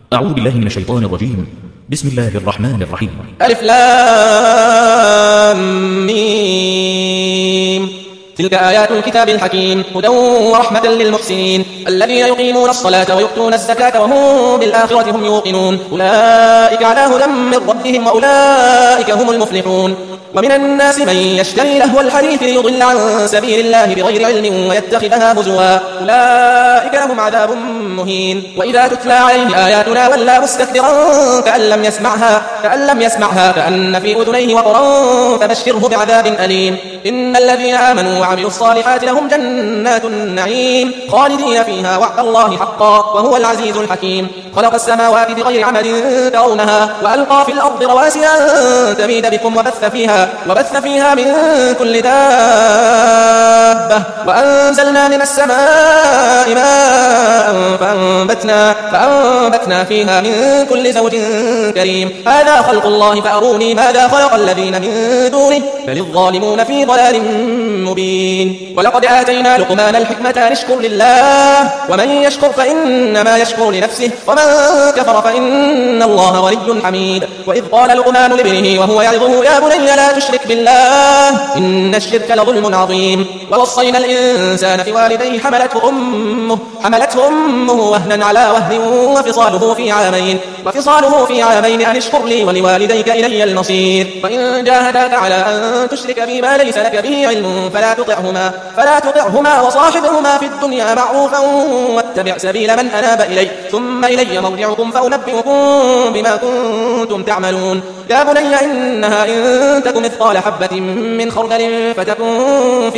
أعوذ بالله من الشيطان الرجيم. بسم الله الرحمن الرحيم. ألف لام ميم. تلك آيات الكتاب الحكيم هدى ورحمة للمحسنين الذين يقيمون الصلاة ويؤتون الزكاة وهم بالآخرة هم يوقنون أولئك على هدى من ربهم وأولئك هم المفلحون. ومن الناس من يشتري لهو الحديث ليضل عن سبيل الله بغير علم ويتخذها هزوا أولئك لهم عذاب مهين. وإذا تتلى عليه آياتنا ولى مستكبرا كأن لم يسمعها كأن في أذنيه وقرا فبشره بعذاب أليم. إن الذين آمنوا وعملوا الصالحات لهم جنات النعيم خالدين فيها وعد الله حقا وهو العزيز الحكيم. خلق السماوات بغير عمد ترونها وألقى في الأرض رواسي أن تميد بكم وبث فيها من كل دابة وأنزلنا من السماء ماء فأنبتنا فيها من كل زوج كريم. هذا خلق الله فأروني ماذا خلق الذين من دونه بل الظالمون في ضلال مبين. ولقد آتينا لقمان الحكمة أن اشكر لله ومن يشكر فإنما يشكر لنفسه ومن كفر فإن الله غني حميد. وإذ قال لقمان لابنه وهو يعظه يا بني لا تشرك بالله إن الشرك لظلم عظيم. ووصينا الإنسان بوالديه حملته أمه وهنا على وهن وفصاله في عامين أن اشكر لي ولوالديك إلي المصير. وإن جاهداك على أن تشرك بي ما ليس لك به علم فلا تطعهما وصاحبهما في الدنيا معروفا واتبع سبيل من أناب إلي ثم إلي مرجعكم فأنبئكم بما كنتم تعملون. يا بني إنها إن تك مثقال حبة من خردل فتكن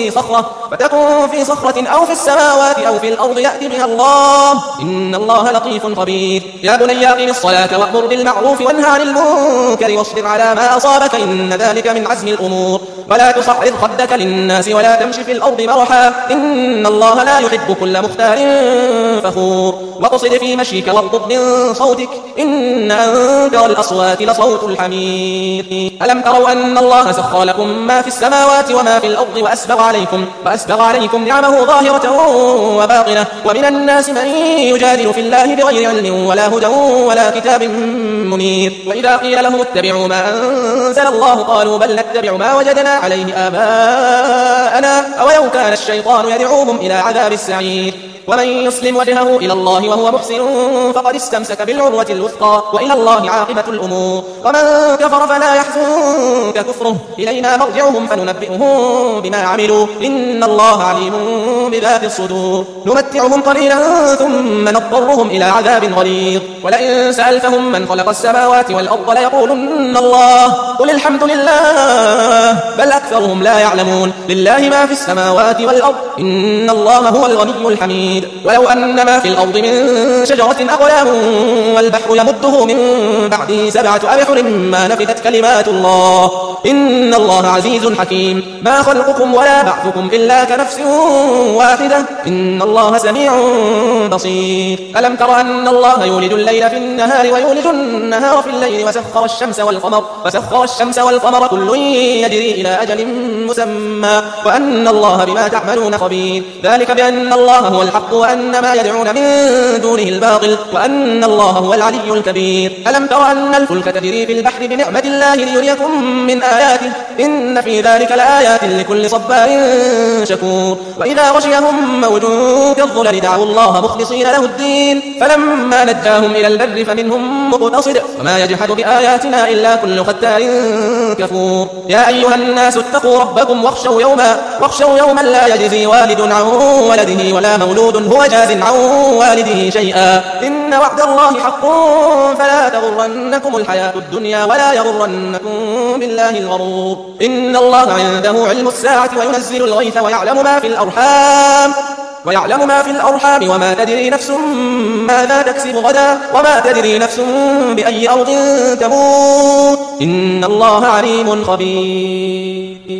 في صخرة أو في السماوات أو في الأرض يأتي بها الله إن الله لطيف خبير. يا بني أقم الصلاة وأمر بالمعروف وانهى عن المنكر واصبر على ما أصابك إن ذلك من عزم الأمور. ولا تصعد خدك للناس ولا تمشي في الأرض مرحا إن الله لا يحب كل مختال فخور. واقصد في مشيك واغضض من صوتك إن أنكر الأصوات لصوت الحمير. ألم تروا أن الله سخر لكم ما في السماوات وما في الأرض وأسبغ عليكم نعمه ظاهرة وباطنة. ومن الناس من يجادل في الله بغير علم ولا هدى ولا كتاب منير. وإذا قيل لهم اتبعوا ما أنزل الله قالوا بل نتبع ما وجدنا عليه آباءنا أولو كان الشيطان يدعوهم إلى عذاب السعير. ومن يسلم وجهه إلى الله وهو محسن فقد استمسك بالعروة الوثقى وإلى الله عاقبة الأمور. ومن كفر فلا يحزنك كفره إلينا مرجعهم فننبئهم بما عملوا إن الله عليم بذات الصدور. نمتعهم قليلا ثم نضطرهم إلى عذاب غليظ. ولئن سألتهم من خلق السماوات والأرض ليقولن الله قل الحمد لله بل أكثرهم لا يعلمون. لله ما في السماوات والأرض إن الله هو الغني الحميد. ولو أن ما في الأرض من شجرة أقلام والبحر يمده من بعده 7 أبحر ما نفدت كلمات الله إن الله عزيز حكيم. ما خلقكم ولا بعثكم إلا كنفس واحدة إن الله سميع بصير. ألم تر أن الله يولد الليل في النهار ويولد النهار في الليل وسخر الشمس والقمر كل يجري إلى أجل مسمى وأن الله بما تعملون خبير. ذلك بأن الله هو الحق وأن ما يدعون من دونه الباطل وأن الله هو العلي الكبير. ألم تر أن الفلك تجري في البحر بنعمة الله ليريكم من آياته إن في ذلك لآيات لكل صبار شكور. وإذا غشيهم موج كالظلل دعوا الله مخلصين له الدين فلما نجاهم إلى البر فمنهم مقتصد وما يجحد بآياتنا إلا كل ختار كفور. يا أيها الناس اتقوا ربكم واخشوا يوما لا يجزي والد عن ولده ولا مولود هو جاز عن والده شيئا إن وعد الله حق فلا تغرنكم الحياة الدنيا ولا يغرنكم بالله الغرور. إن الله عنده علم الساعة وينزل الغيث ويعلم ما في الأرحام وما تدري نفس ماذا تكسب غدا وما تدري نفس بأي أرض تموت إن الله عليم خبير.